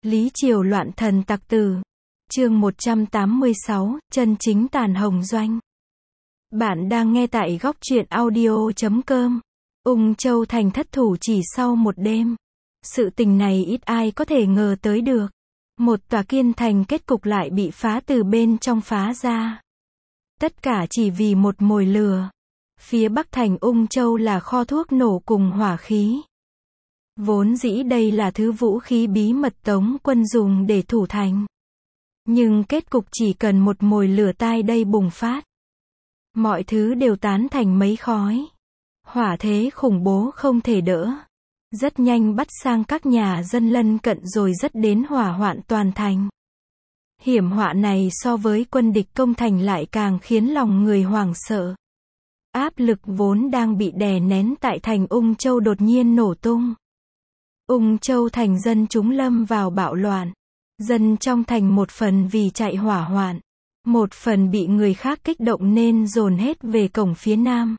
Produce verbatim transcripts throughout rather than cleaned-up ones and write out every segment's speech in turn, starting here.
Lý Triều loạn thần tặc tử. Chương một trăm tám mươi sáu, chân chính tàn hồng doanh. Bạn đang nghe tại góc truyện audio chấm com. Ung Châu thành thất thủ chỉ sau một đêm. Sự tình này ít ai có thể ngờ tới được. Một tòa kiên thành kết cục lại bị phá từ bên trong phá ra. Tất cả chỉ vì một mồi lửa. Phía bắc thành Ung Châu là kho thuốc nổ cùng hỏa khí. Vốn dĩ đây là thứ vũ khí bí mật Tống quân dùng để thủ thành. Nhưng kết cục chỉ cần một mồi lửa tai đây bùng phát. Mọi thứ đều tán thành mấy khói. Hỏa thế khủng bố không thể đỡ. Rất nhanh bắt sang các nhà dân lân cận rồi rất đến hỏa hoạn toàn thành. Hiểm họa này so với quân địch công thành lại càng khiến lòng người hoảng sợ. Áp lực vốn đang bị đè nén tại thành Ung Châu đột nhiên nổ tung. Ung Châu thành dân chúng lâm vào bạo loạn. Dân trong thành một phần vì chạy hỏa hoạn, một phần bị người khác kích động nên dồn hết về cổng phía nam.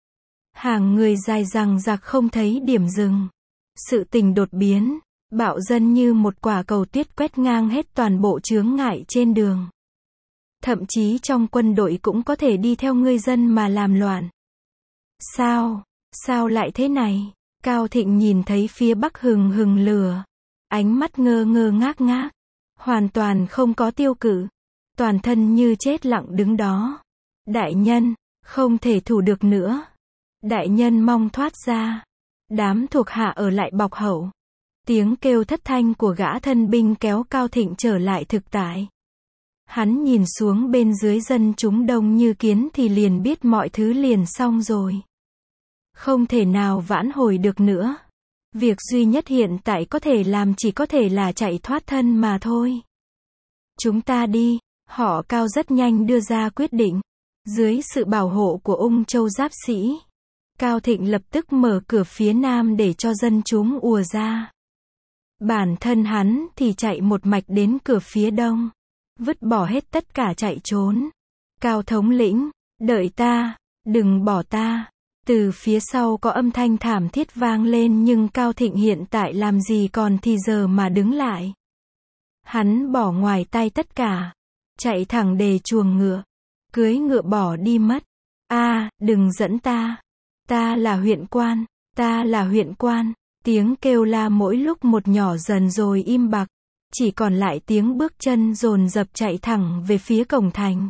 Hàng người dài dằng dặc không thấy điểm dừng. Sự tình đột biến, bạo dân như một quả cầu tuyết quét ngang hết toàn bộ chướng ngại trên đường. Thậm chí trong quân đội cũng có thể đi theo người dân mà làm loạn. Sao? Sao lại thế này? Cao Thịnh nhìn thấy phía bắc hừng hừng lửa. Ánh mắt ngơ ngơ ngác ngác. Hoàn toàn không có tiêu cự. Toàn thân như chết lặng đứng đó. Đại nhân, không thể thủ được nữa. Đại nhân mong thoát ra. Đám thuộc hạ ở lại bọc hậu. Tiếng kêu thất thanh của gã thân binh kéo Cao Thịnh trở lại thực tại. Hắn nhìn xuống bên dưới dân chúng đông như kiến thì liền biết mọi thứ liền xong rồi. Không thể nào vãn hồi được nữa. Việc duy nhất hiện tại có thể làm chỉ có thể là chạy thoát thân mà thôi. Chúng ta đi, họ Cao rất nhanh đưa ra quyết định. Dưới sự bảo hộ của Ung Châu giáp sĩ, Cao Thịnh lập tức mở cửa phía nam để cho dân chúng ùa ra. Bản thân hắn thì chạy một mạch đến cửa phía đông. Vứt bỏ hết tất cả chạy trốn. Cao thống lĩnh, đợi ta, đừng bỏ ta. Từ phía sau có âm thanh thảm thiết vang lên nhưng Cao Thịnh hiện tại làm gì còn thì giờ mà đứng lại. Hắn bỏ ngoài tay tất cả. Chạy thẳng đề chuồng ngựa. Cưới ngựa bỏ đi mất. A, đừng dẫn ta. Ta là huyện quan. Ta là huyện quan. Tiếng kêu la mỗi lúc một nhỏ dần rồi im bặt. Chỉ còn lại tiếng bước chân dồn dập chạy thẳng về phía cổng thành.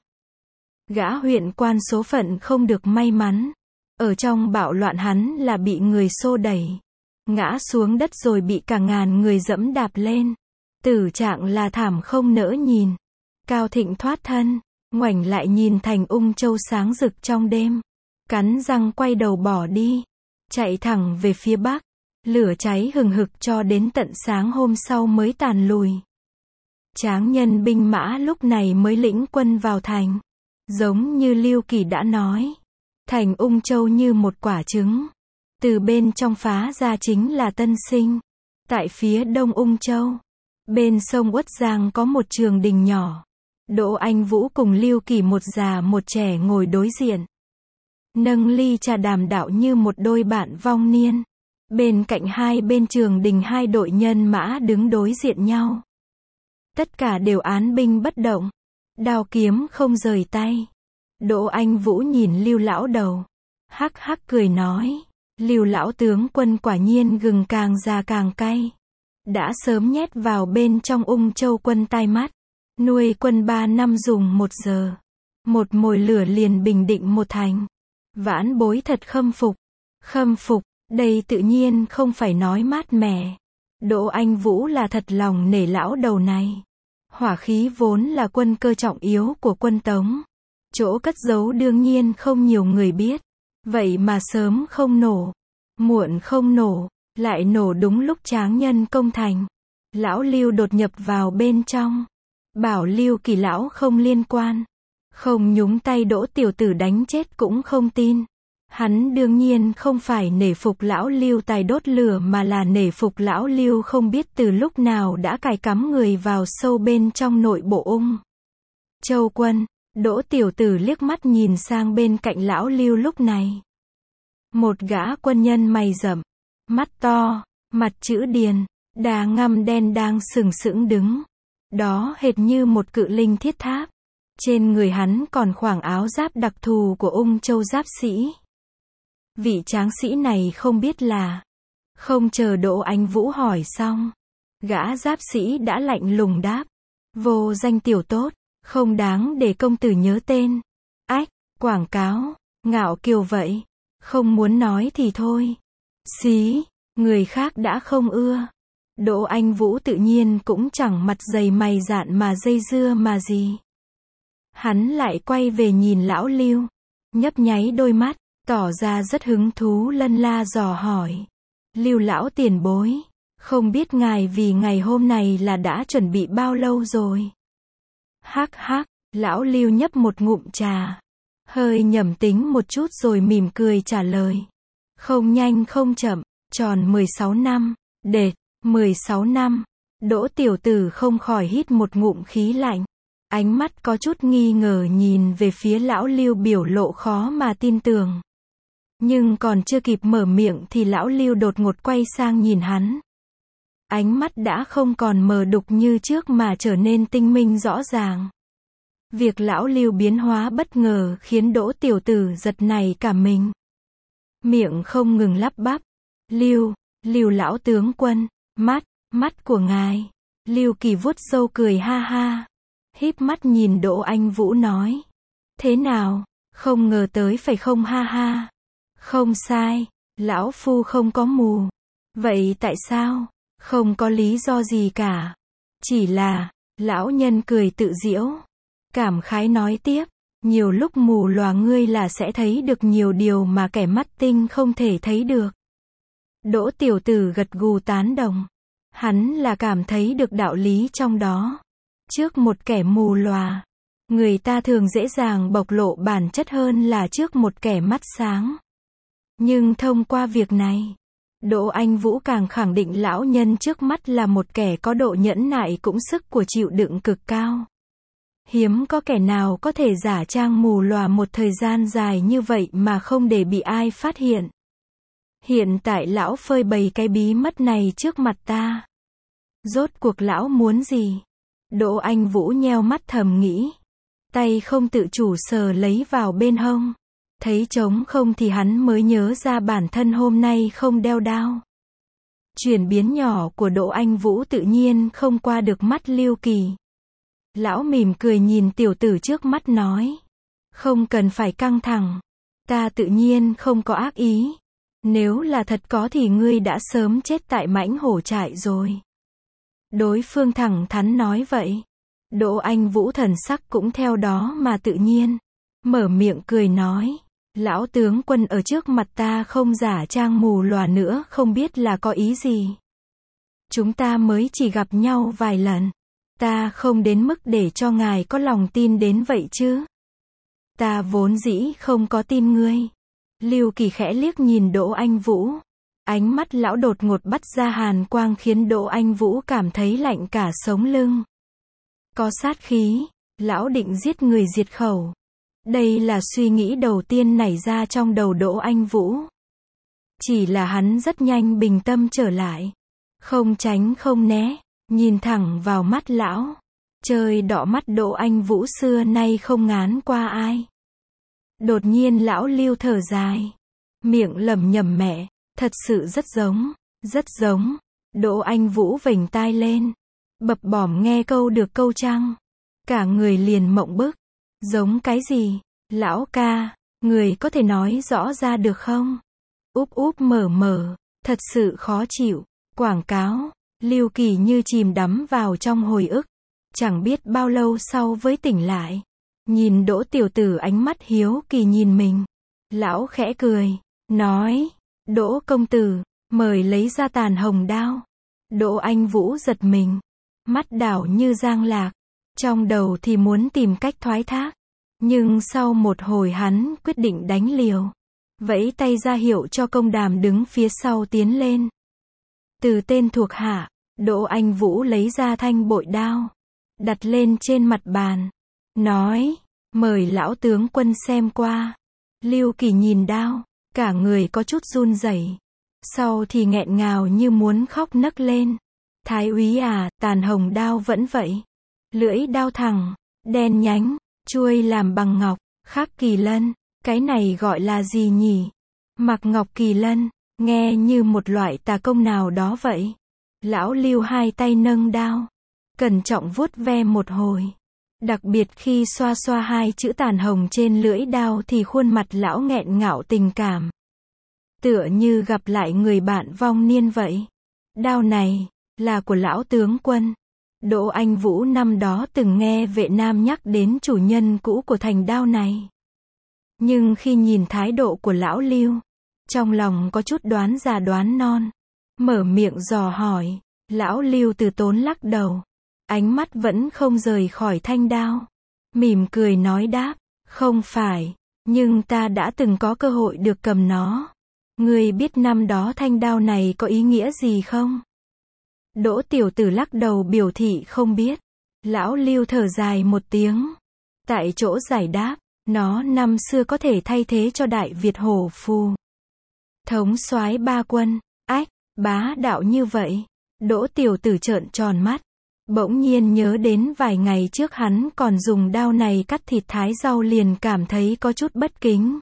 Gã huyện quan số phận không được may mắn. Ở trong bạo loạn hắn là bị người xô đẩy. Ngã xuống đất rồi bị cả ngàn người dẫm đạp lên. Tử trạng là thảm không nỡ nhìn. Cao Thịnh thoát thân, ngoảnh lại nhìn thành Ung Châu sáng rực trong đêm. Cắn răng quay đầu bỏ đi. Chạy thẳng về phía bắc. Lửa cháy hừng hực cho đến tận sáng hôm sau mới tàn lùi. Tráng nhân binh mã lúc này mới lĩnh quân vào thành. Giống như Lưu Kỳ đã nói. Thành Ung Châu như một quả trứng. Từ bên trong phá ra chính là Tân Sinh. Tại phía đông Ung Châu, bên sông Uất Giang có một trường đình nhỏ. Đỗ Anh Vũ cùng Lưu Kỳ một già một trẻ ngồi đối diện. Nâng ly trà đàm đạo như một đôi bạn vong niên. Bên cạnh hai bên trường đình hai đội nhân mã đứng đối diện nhau. Tất cả đều án binh bất động. Đao kiếm không rời tay. Đỗ Anh Vũ nhìn Lưu lão đầu. Hắc hắc cười nói. Lưu lão tướng quân quả nhiên gừng càng già càng cay. Đã sớm nhét vào bên trong Ung Châu quân tai mắt. Nuôi quân ba năm dùng một giờ. Một mồi lửa liền bình định một thành. Vãn bối thật khâm phục. Khâm phục, đây tự nhiên không phải nói mát mẻ. Đỗ Anh Vũ là thật lòng nể lão đầu này. Hỏa khí vốn là quân cơ trọng yếu của quân Tống. Chỗ cất giấu đương nhiên không nhiều người biết. Vậy mà sớm không nổ, muộn không nổ, lại nổ đúng lúc tráng nhân công thành. Lão Lưu đột nhập vào bên trong. Bảo Lưu Kỳ lão không liên quan. Không nhúng tay Đỗ tiểu tử đánh chết cũng không tin. Hắn đương nhiên không phải nể phục lão Lưu tài đốt lửa mà là nể phục lão Lưu không biết từ lúc nào đã cài cắm người vào sâu bên trong nội bộ Ung Châu quân. Đỗ tiểu tử liếc mắt nhìn sang bên cạnh lão Lưu lúc này. Một gã quân nhân mày rậm, mắt to, mặt chữ điền, Đá ngăm đen đang sừng sững đứng. Đó hệt như một cự linh thiết tháp. Trên người hắn còn khoảng áo giáp đặc thù của Ung Châu giáp sĩ. Vị tráng sĩ này không biết là. Không chờ Đỗ Anh Vũ hỏi xong. Gã giáp sĩ đã lạnh lùng đáp. Vô danh tiểu tốt, không đáng để công tử nhớ tên. Ách, quảng cáo, ngạo kiều vậy. Không muốn nói thì thôi. Xí, người khác đã không ưa. Đỗ Anh Vũ tự nhiên cũng chẳng mặt dày mày dạn mà dây dưa mà gì. Hắn lại quay về nhìn lão Lưu. Nhấp nháy đôi mắt, tỏ ra rất hứng thú lân la dò hỏi. Lưu lão tiền bối. Không biết ngài vì ngày hôm này là đã chuẩn bị bao lâu rồi? Hắc hắc, lão Lưu nhấp một ngụm trà. Hơi nhẩm tính một chút rồi mỉm cười trả lời. Không nhanh không chậm, tròn mười sáu năm, đệt, mười sáu năm. Đỗ tiểu tử không khỏi hít một ngụm khí lạnh. Ánh mắt có chút nghi ngờ nhìn về phía lão Lưu biểu lộ khó mà tin tưởng. Nhưng còn chưa kịp mở miệng thì lão Lưu đột ngột quay sang nhìn hắn. Ánh mắt đã không còn mờ đục như trước mà trở nên tinh minh rõ ràng. Việc lão Lưu biến hóa bất ngờ khiến Đỗ tiểu tử giật nảy cả mình. Miệng không ngừng lắp bắp. Lưu, Lưu lão tướng quân, mắt, mắt của ngài. Lưu Kỳ vuốt râu cười ha ha. Híp mắt nhìn Đỗ Anh Vũ nói. Thế nào, không ngờ tới phải không ha ha. Không sai, lão phu không có mù. Vậy tại sao? Không có lý do gì cả. Chỉ là, lão nhân cười tự giễu. Cảm khái nói tiếp, nhiều lúc mù lòa ngươi là sẽ thấy được nhiều điều mà kẻ mắt tinh không thể thấy được. Đỗ tiểu tử gật gù tán đồng. Hắn là cảm thấy được đạo lý trong đó. Trước một kẻ mù lòa, người ta thường dễ dàng bộc lộ bản chất hơn là trước một kẻ mắt sáng. Nhưng thông qua việc này, Đỗ Anh Vũ càng khẳng định lão nhân trước mắt là một kẻ có độ nhẫn nại cũng sức của chịu đựng cực cao. Hiếm có kẻ nào có thể giả trang mù lòa một thời gian dài như vậy mà không để bị ai phát hiện. Hiện tại lão phơi bày cái bí mật này trước mặt ta. Rốt cuộc lão muốn gì? Đỗ Anh Vũ nheo mắt thầm nghĩ. Tay không tự chủ sờ lấy vào bên hông. Thấy trống không thì hắn mới nhớ ra bản thân hôm nay không đeo đao. Chuyển biến nhỏ của Đỗ Anh Vũ tự nhiên không qua được mắt Lưu Kỳ. Lão mỉm cười nhìn tiểu tử trước mắt nói. Không cần phải căng thẳng. Ta tự nhiên không có ác ý. Nếu là thật có thì ngươi đã sớm chết tại mãnh hổ trại rồi. Đối phương thẳng thắn nói vậy. Đỗ Anh Vũ thần sắc cũng theo đó mà tự nhiên. Mở miệng cười nói. Lão tướng quân ở trước mặt ta không giả trang mù lòa nữa không biết là có ý gì. Chúng ta mới chỉ gặp nhau vài lần. Ta không đến mức để cho ngài có lòng tin đến vậy chứ. Ta vốn dĩ không có tin ngươi. Lưu Kỳ khẽ liếc nhìn Đỗ Anh Vũ. Ánh mắt lão đột ngột bắt ra hàn quang khiến Đỗ Anh Vũ cảm thấy lạnh cả sống lưng. Có sát khí, lão định giết người diệt khẩu. Đây là suy nghĩ đầu tiên nảy ra trong đầu Đỗ Anh Vũ. Chỉ là hắn rất nhanh bình tâm trở lại. Không tránh không né, nhìn thẳng vào mắt lão. Trời đỏ mắt Đỗ Anh Vũ xưa nay không ngán qua ai. Đột nhiên lão Lưu thở dài. Miệng lẩm nhẩm mẹ, thật sự rất giống, rất giống. Đỗ Anh Vũ vểnh tai lên. Bập bỏm nghe câu được câu trăng. Cả người liền mộng bức. Giống cái gì? Lão ca, người có thể nói rõ ra được không? Úp úp mở mở, thật sự khó chịu. Quảng cáo, Lưu Kỳ như chìm đắm vào trong hồi ức. Chẳng biết bao lâu sau với tỉnh lại. Nhìn Đỗ tiểu tử ánh mắt hiếu kỳ nhìn mình. Lão khẽ cười, nói, Đỗ công tử, mời lấy ra tàn hồng đao. Đỗ Anh Vũ giật mình. Mắt đảo như giang lạc. Trong đầu thì muốn tìm cách thoái thác. Nhưng sau một hồi hắn quyết định đánh liều. Vẫy tay ra hiệu cho công đàm đứng phía sau tiến lên. Từ tên thuộc hạ, Đỗ Anh Vũ lấy ra thanh bội đao. Đặt lên trên mặt bàn. Nói, mời lão tướng quân xem qua. Lưu Kỳ nhìn đao, cả người có chút run rẩy. Sau thì nghẹn ngào như muốn khóc nấc lên. Thái úy à, tàn hồng đao vẫn vậy. Lưỡi đao thẳng, đen nhánh, chuôi làm bằng ngọc, khắc kỳ lân. Cái này gọi là gì nhỉ? Mặc ngọc kỳ lân, nghe như một loại tà công nào đó vậy. Lão Lưu hai tay nâng đao, cẩn trọng vuốt ve một hồi. Đặc biệt khi xoa xoa hai chữ tàn hồng trên lưỡi đao thì khuôn mặt lão nghẹn ngào tình cảm. Tựa như gặp lại người bạn vong niên vậy. Đao này, là của lão tướng quân. Đỗ Anh Vũ năm đó từng nghe vệ nam nhắc đến chủ nhân cũ của thành đao này. Nhưng khi nhìn thái độ của lão Lưu, trong lòng có chút đoán già đoán non. Mở miệng dò hỏi, lão Lưu từ tốn lắc đầu. Ánh mắt vẫn không rời khỏi thanh đao. Mỉm cười nói đáp, không phải, nhưng ta đã từng có cơ hội được cầm nó. Ngươi biết năm đó thanh đao này có ý nghĩa gì không? Đỗ tiểu tử lắc đầu biểu thị không biết. Lão Lưu thở dài một tiếng. Tại chỗ giải đáp, nó năm xưa có thể thay thế cho Đại Việt Hổ Phù. Thống soái ba quân, ách, bá đạo như vậy. Đỗ tiểu tử trợn tròn mắt. Bỗng nhiên nhớ đến vài ngày trước hắn còn dùng đao này cắt thịt thái rau liền cảm thấy có chút bất kính.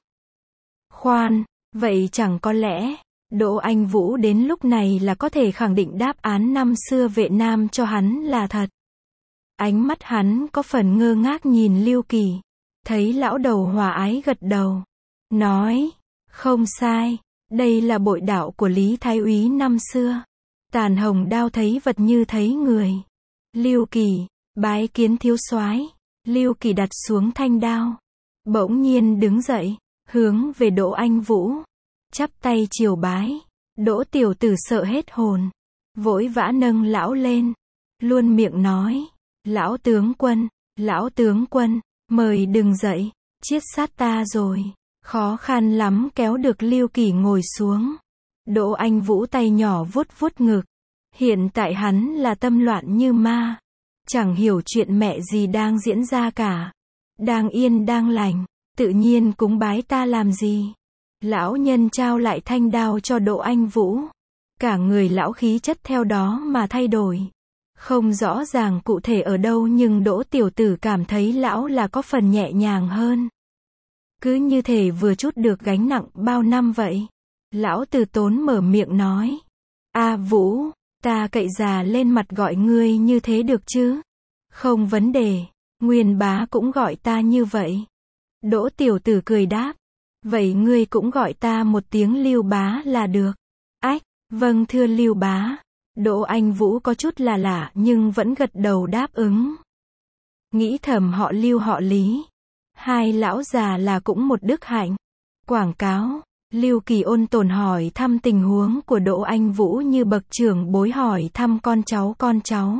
Khoan, vậy chẳng có lẽ, Đỗ Anh Vũ đến lúc này là có thể khẳng định đáp án năm xưa vệ nam cho hắn là thật. Ánh mắt hắn có phần ngơ ngác nhìn Lưu Kỳ. Thấy lão đầu hòa ái gật đầu. Nói, không sai, đây là bội đạo của Lý Thái úy năm xưa. Tàn hồng đao thấy vật như thấy người. Lưu Kỳ, bái kiến thiếu soái. Lưu Kỳ đặt xuống thanh đao. Bỗng nhiên đứng dậy, hướng về Đỗ Anh Vũ. Chắp tay triều bái. Đỗ tiểu tử sợ hết hồn. Vội vã nâng lão lên. Luôn miệng nói. Lão tướng quân, lão tướng quân, mời đừng dậy, chiết sát ta rồi. Khó khăn lắm kéo được Lưu Kỳ ngồi xuống. Đỗ Anh Vũ tay nhỏ vuốt vuốt ngực. Hiện tại hắn là tâm loạn như ma. Chẳng hiểu chuyện mẹ gì đang diễn ra cả. Đang yên đang lành, tự nhiên cúng bái ta làm gì. Lão nhân trao lại thanh đao cho Đỗ Anh Vũ. Cả người lão khí chất theo đó mà thay đổi. Không rõ ràng cụ thể ở đâu nhưng Đỗ tiểu tử cảm thấy lão là có phần nhẹ nhàng hơn. Cứ như thể vừa trút được gánh nặng bao năm vậy. Lão từ tốn mở miệng nói. A Vũ, ta cậy già lên mặt gọi ngươi như thế được chứ? Không vấn đề, Nguyên bá cũng gọi ta như vậy. Đỗ tiểu tử cười đáp. Vậy ngươi cũng gọi ta một tiếng Lưu bá là được. Ách, vâng thưa Lưu bá. Đỗ Anh Vũ có chút là lạ nhưng vẫn gật đầu đáp ứng. Nghĩ thầm họ Lưu họ Lý. Hai lão già là cũng một đức hạnh. Quảng cáo, Lưu Kỳ ôn tồn hỏi thăm tình huống của Đỗ Anh Vũ như bậc trưởng bối hỏi thăm con cháu con cháu.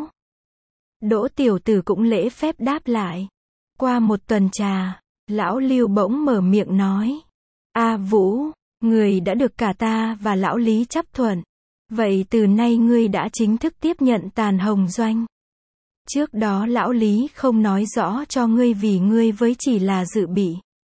Đỗ tiểu tử cũng lễ phép đáp lại. Qua một tuần trà, lão Lưu bỗng mở miệng nói. A Vũ, người đã được cả ta và lão Lý chấp thuận. Vậy từ nay ngươi đã chính thức tiếp nhận Tàn Hồng Doanh. Trước đó lão Lý không nói rõ cho ngươi vì ngươi với chỉ là dự bị.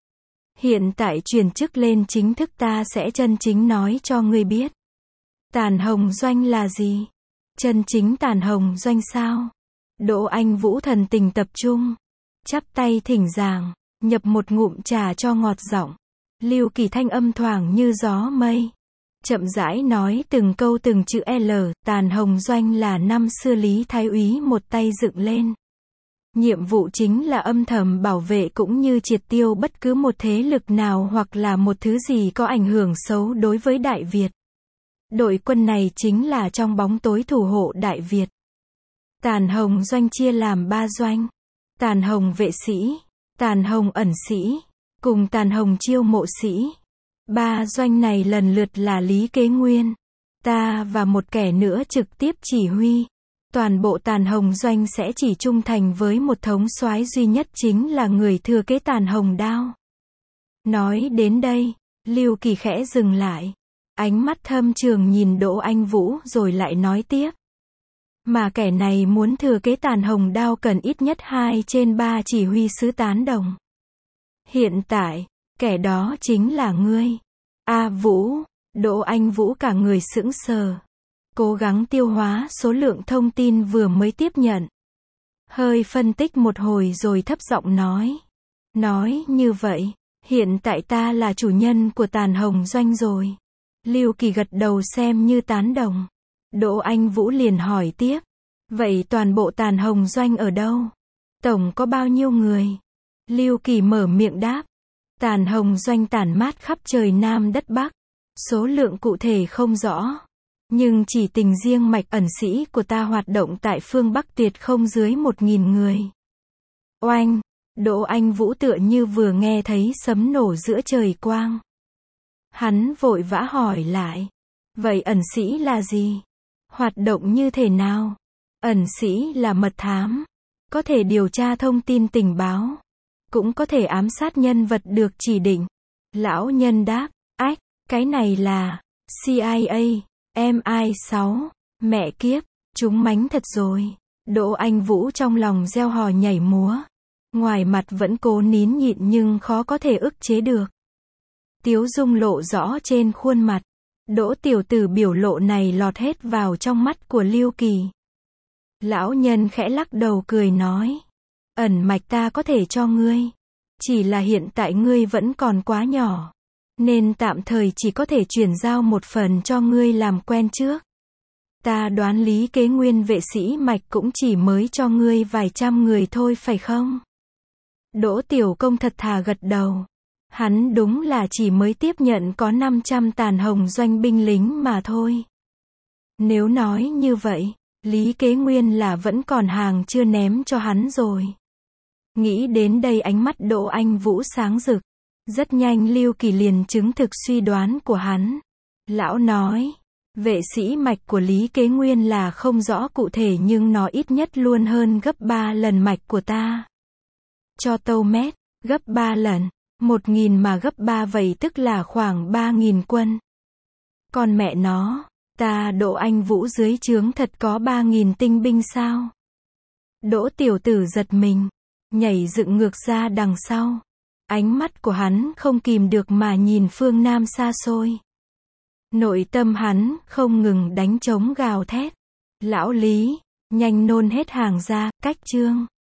Hiện tại truyền chức lên chính thức ta sẽ chân chính nói cho ngươi biết. Tàn Hồng Doanh là gì? Chân chính Tàn Hồng Doanh sao? Đỗ Anh Vũ thần tình tập trung. Chắp tay thỉnh giảng, nhập một ngụm trà cho ngọt giọng. Lưu Kỳ thanh âm thoảng như gió mây. Chậm rãi nói từng câu từng chữ L, Tàn Hồng Doanh là năm xưa Lý Thái úy một tay dựng lên. Nhiệm vụ chính là âm thầm bảo vệ cũng như triệt tiêu bất cứ một thế lực nào hoặc là một thứ gì có ảnh hưởng xấu đối với Đại Việt. Đội quân này chính là trong bóng tối thủ hộ Đại Việt. Tàn Hồng Doanh chia làm ba doanh. Tàn Hồng Vệ Sĩ, Tàn Hồng Ẩn Sĩ, cùng Tàn Hồng Chiêu Mộ Sĩ. Ba doanh này lần lượt là Lý Kế Nguyên, ta và một kẻ nữa trực tiếp chỉ huy. Toàn bộ Tàn Hồng Doanh sẽ chỉ trung thành với một thống soái duy nhất chính là người thừa kế Tàn Hồng Đao. Nói đến đây, Lưu Kỳ khẽ dừng lại. Ánh mắt thâm trường nhìn Đỗ Anh Vũ rồi lại nói tiếp. Mà kẻ này muốn thừa kế Tàn Hồng Đao cần ít nhất hai trên ba chỉ huy sứ tán đồng. Hiện tại, kẻ đó chính là ngươi. A Vũ, Đỗ Anh Vũ cả người sững sờ. cố gắng tiêu hóa số lượng thông tin vừa mới tiếp nhận. Hơi phân tích một hồi rồi thấp giọng nói. Nói như vậy, hiện tại ta là chủ nhân của Tàn Hồng Doanh rồi. Lưu Kỳ gật đầu xem như tán đồng. Đỗ Anh Vũ liền hỏi tiếp. Vậy toàn bộ Tàn Hồng Doanh ở đâu? Tổng có bao nhiêu người? Lưu Kỳ mở miệng đáp. Tàn Hồng Doanh tản mát khắp trời Nam đất Bắc. Số lượng cụ thể không rõ. Nhưng chỉ tính riêng mạch ẩn sĩ của ta hoạt động tại phương Bắc tuyệt không dưới một nghìn người. Oanh! Đỗ Anh Vũ tựa như vừa nghe thấy sấm nổ giữa trời quang. Hắn vội vã hỏi lại. Vậy ẩn sĩ là gì? Hoạt động như thế nào? Ẩn sĩ là mật thám. Có thể điều tra thông tin tình báo. Cũng có thể ám sát nhân vật được chỉ định. Lão nhân đáp. Ách, cái này là C I A, M I sáu. Mẹ kiếp, chúng mánh thật rồi. Đỗ Anh Vũ trong lòng reo hò nhảy múa. Ngoài mặt vẫn cố nín nhịn nhưng khó có thể ức chế được. Tiếu dung lộ rõ trên khuôn mặt. Đỗ tiểu tử biểu lộ này lọt hết vào trong mắt của Lưu Kỳ. Lão nhân khẽ lắc đầu cười nói. Ẩn mạch ta có thể cho ngươi. Chỉ là hiện tại ngươi vẫn còn quá nhỏ. Nên tạm thời chỉ có thể chuyển giao một phần cho ngươi làm quen trước. Ta đoán Lý Kế Nguyên vệ sĩ mạch cũng chỉ mới cho ngươi vài trăm người thôi phải không? Đỗ Tiểu Công thật thà gật đầu. Hắn đúng là chỉ mới tiếp nhận có năm trăm Tàn Hồng Doanh binh lính mà thôi. Nếu nói như vậy, Lý Kế Nguyên là vẫn còn hàng chưa ném cho hắn rồi. Nghĩ đến đây ánh mắt Đỗ Anh Vũ sáng rực. Rất nhanh Lưu Kỳ liền chứng thực suy đoán của hắn. Lão nói, vệ sĩ mạch của Lý Kế Nguyên là không rõ cụ thể nhưng nó ít nhất luôn hơn gấp ba lần mạch của ta. Cho tâu mét, gấp ba lần, một nghìn mà gấp ba vậy tức là khoảng ba nghìn quân. Còn mẹ nó, ta Đỗ Anh Vũ dưới trướng thật có ba nghìn tinh binh sao? Đỗ tiểu tử giật mình, nhảy dựng ngược ra đằng sau. Ánh mắt của hắn không kìm được mà nhìn phương Nam xa xôi. Nội tâm hắn không ngừng đánh trống gào thét. Lão Lý, nhanh nôn hết hàng ra, cách chương.